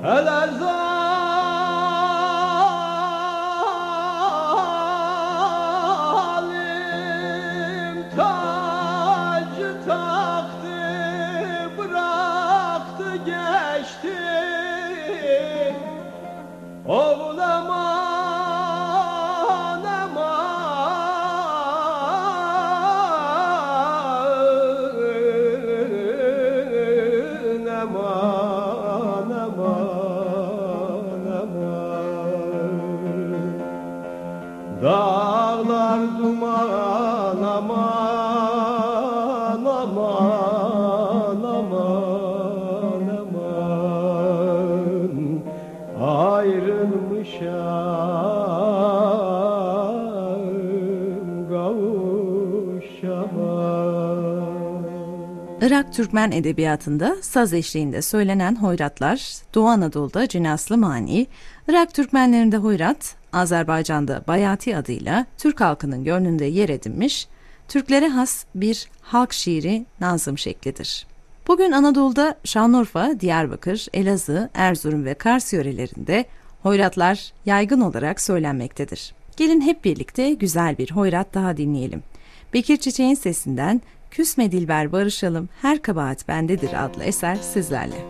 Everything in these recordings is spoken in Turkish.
Hele zalim tacı taktı, bıraktı geçti. Oğul aman aman, aman aman aman. Dağlar duman aman aman aman aman. Ayrılmışam kavuşamam. Irak Türkmen edebiyatında saz eşliğinde söylenen hoyratlar, Doğu Anadolu'da cinaslı mani, Irak Türkmenlerinde hoyrat, Azerbaycan'da bayati adıyla Türk halkının gönlünde yer edinmiş, Türklere has bir halk şiiri nazım şeklidir. Bugün Anadolu'da Şanlıurfa, Diyarbakır, Elazığ, Erzurum ve Kars yörelerinde hoyratlar yaygın olarak söylenmektedir. Gelin hep birlikte güzel bir hoyrat daha dinleyelim. Bekir Çiçek'in sesinden "Küsme Dilber barışalım, her kabahat bendedir" adlı eser sizlerle.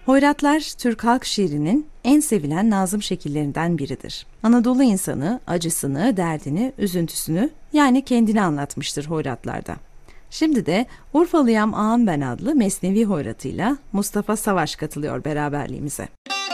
Hoyratlar, Türk halk şiirinin en sevilen nazım şekillerinden biridir. Anadolu insanı acısını, derdini, üzüntüsünü yani kendini anlatmıştır hoyratlarda. Şimdi de Urfalıyam Ağam Ben adlı Mesnevi hoyratıyla Mustafa Savaş katılıyor beraberliğimize.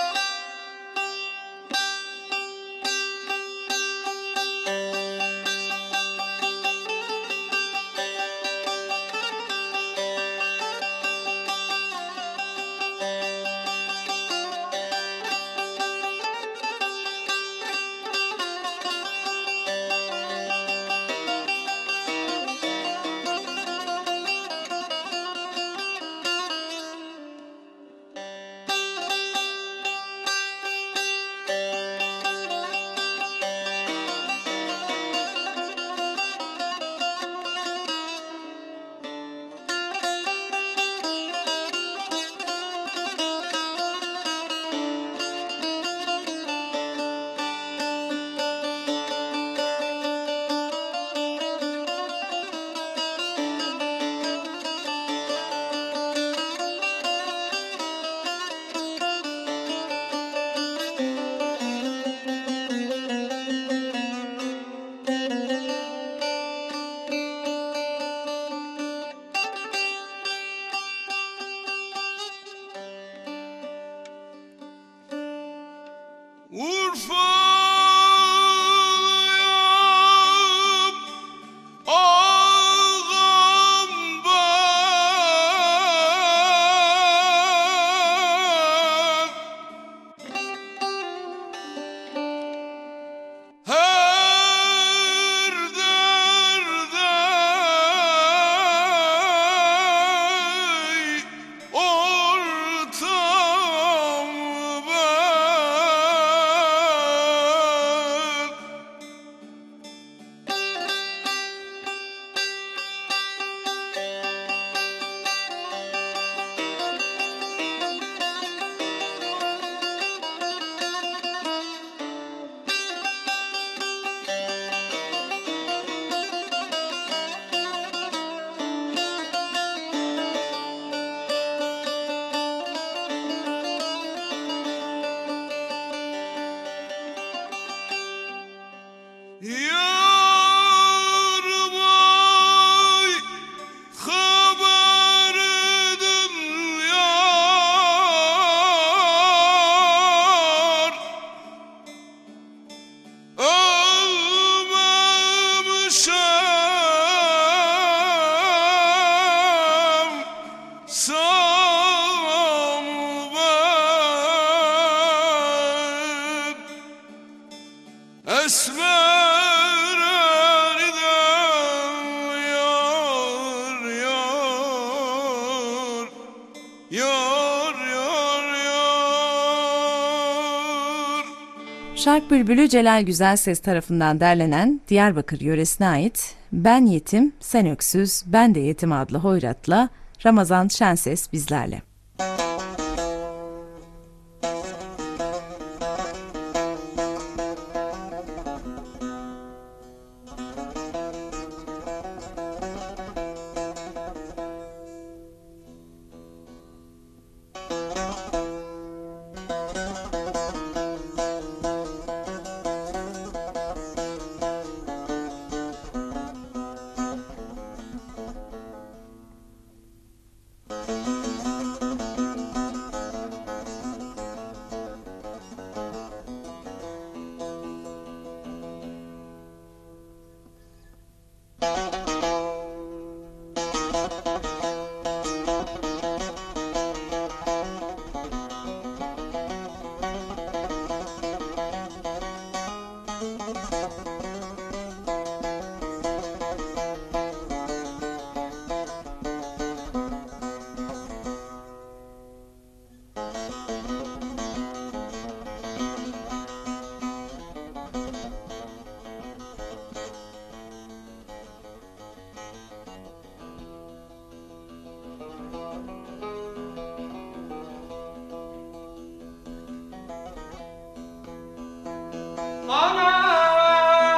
Şark Bülbülü Celal Güzelses tarafından derlenen Diyarbakır yöresine ait Ben Yetim, Sen Öksüz, Ben de Yetim adlı hoyratla Ramazan Şenses bizlerle. Ana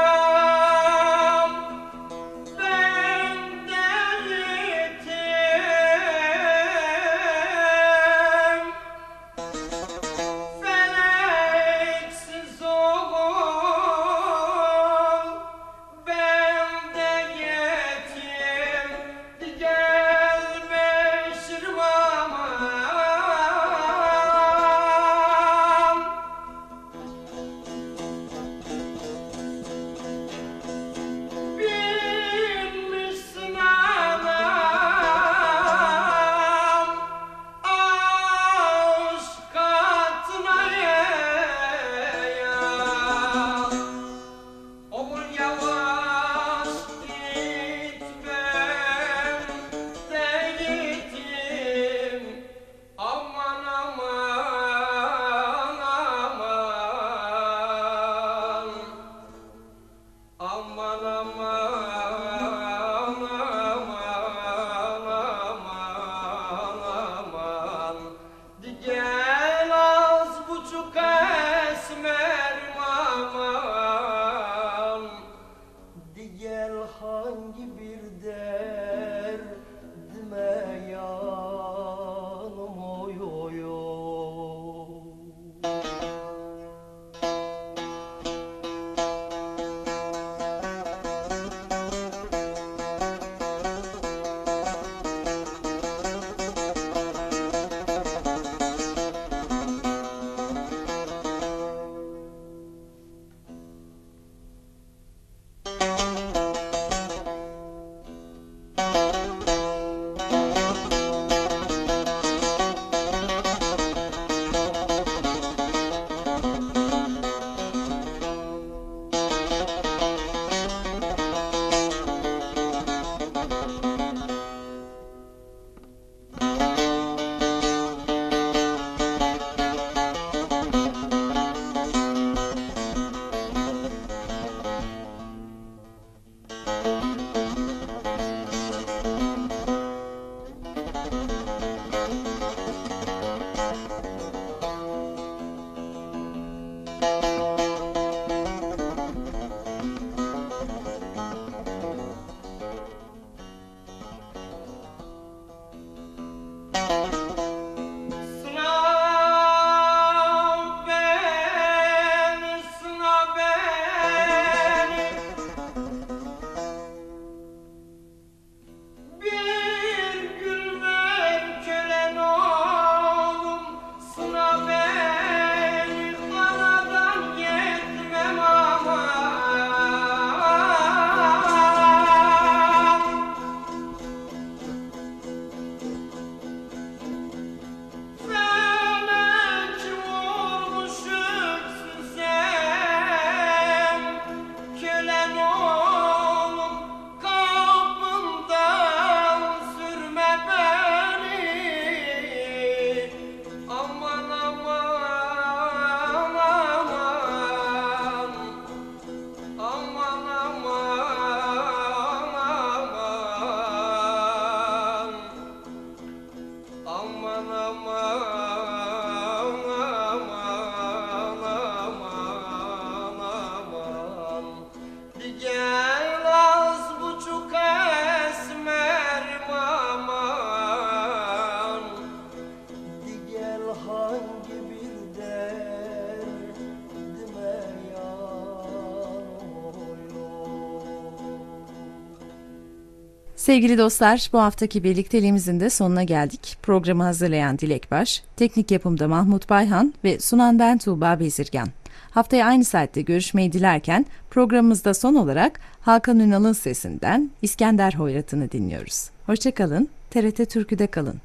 Sevgili dostlar, bu haftaki birlikteliğimizin de sonuna geldik. Programı hazırlayan Dilek Baş, teknik yapımda Mahmut Bayhan ve sunan ben Tuğba Bezirgan. Haftaya aynı saatte görüşmeyi dilerken programımızda son olarak Hakan Ünal'ın sesinden İskender Hoyrat'ını dinliyoruz. Hoşçakalın, TRT Türkü'de kalın.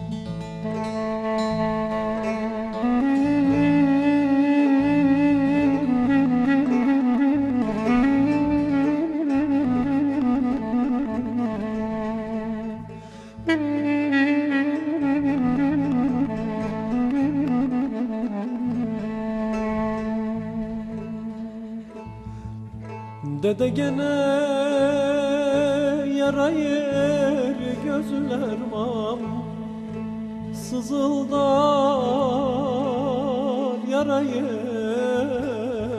Dede gene yara yer gözler mam sızıldar yara yeri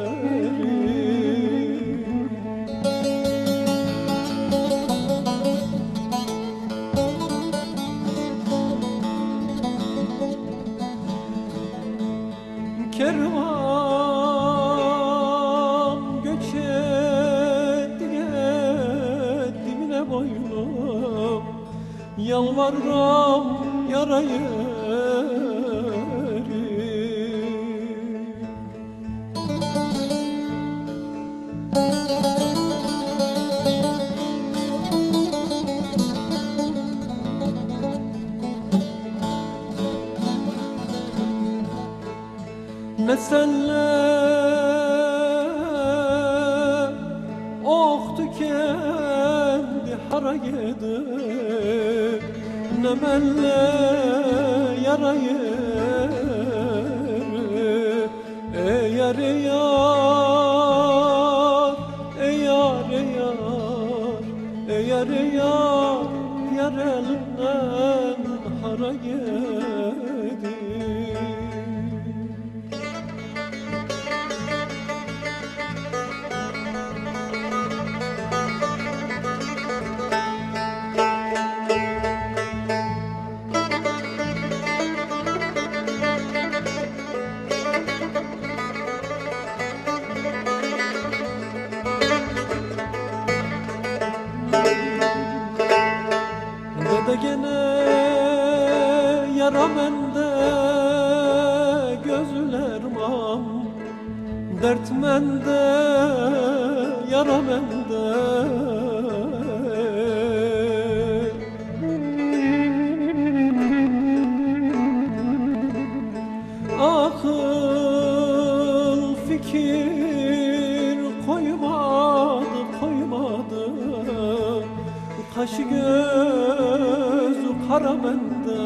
kervan göç etti dibine boylum yalvarram yara yeri ne senle oktu kendi hara gidip ne menle yara yeri yar yar yar yar yar yar elinden hara gidip Dede gene yara mende gözler mam dert mende yara mende akıl fikir koymadı kaşı gözü kara mende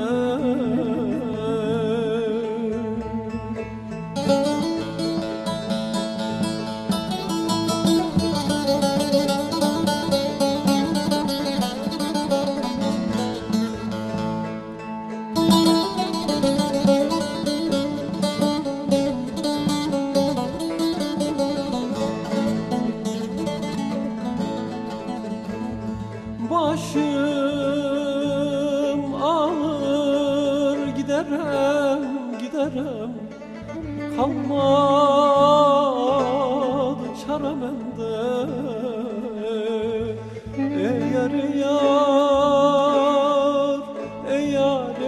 başım ağır giderim kalmadı çare mende yar yar yar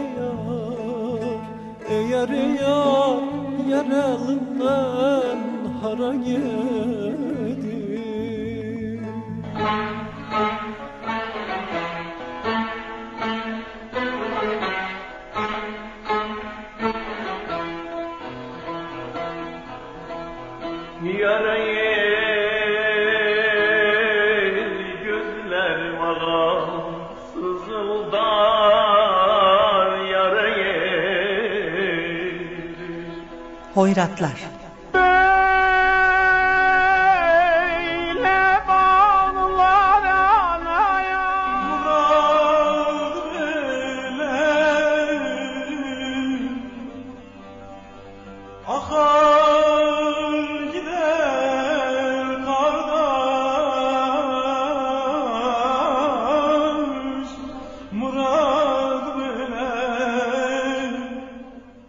yar yar elinden hara yedi Yara gözler bana sızıldar yara Hoyratlar.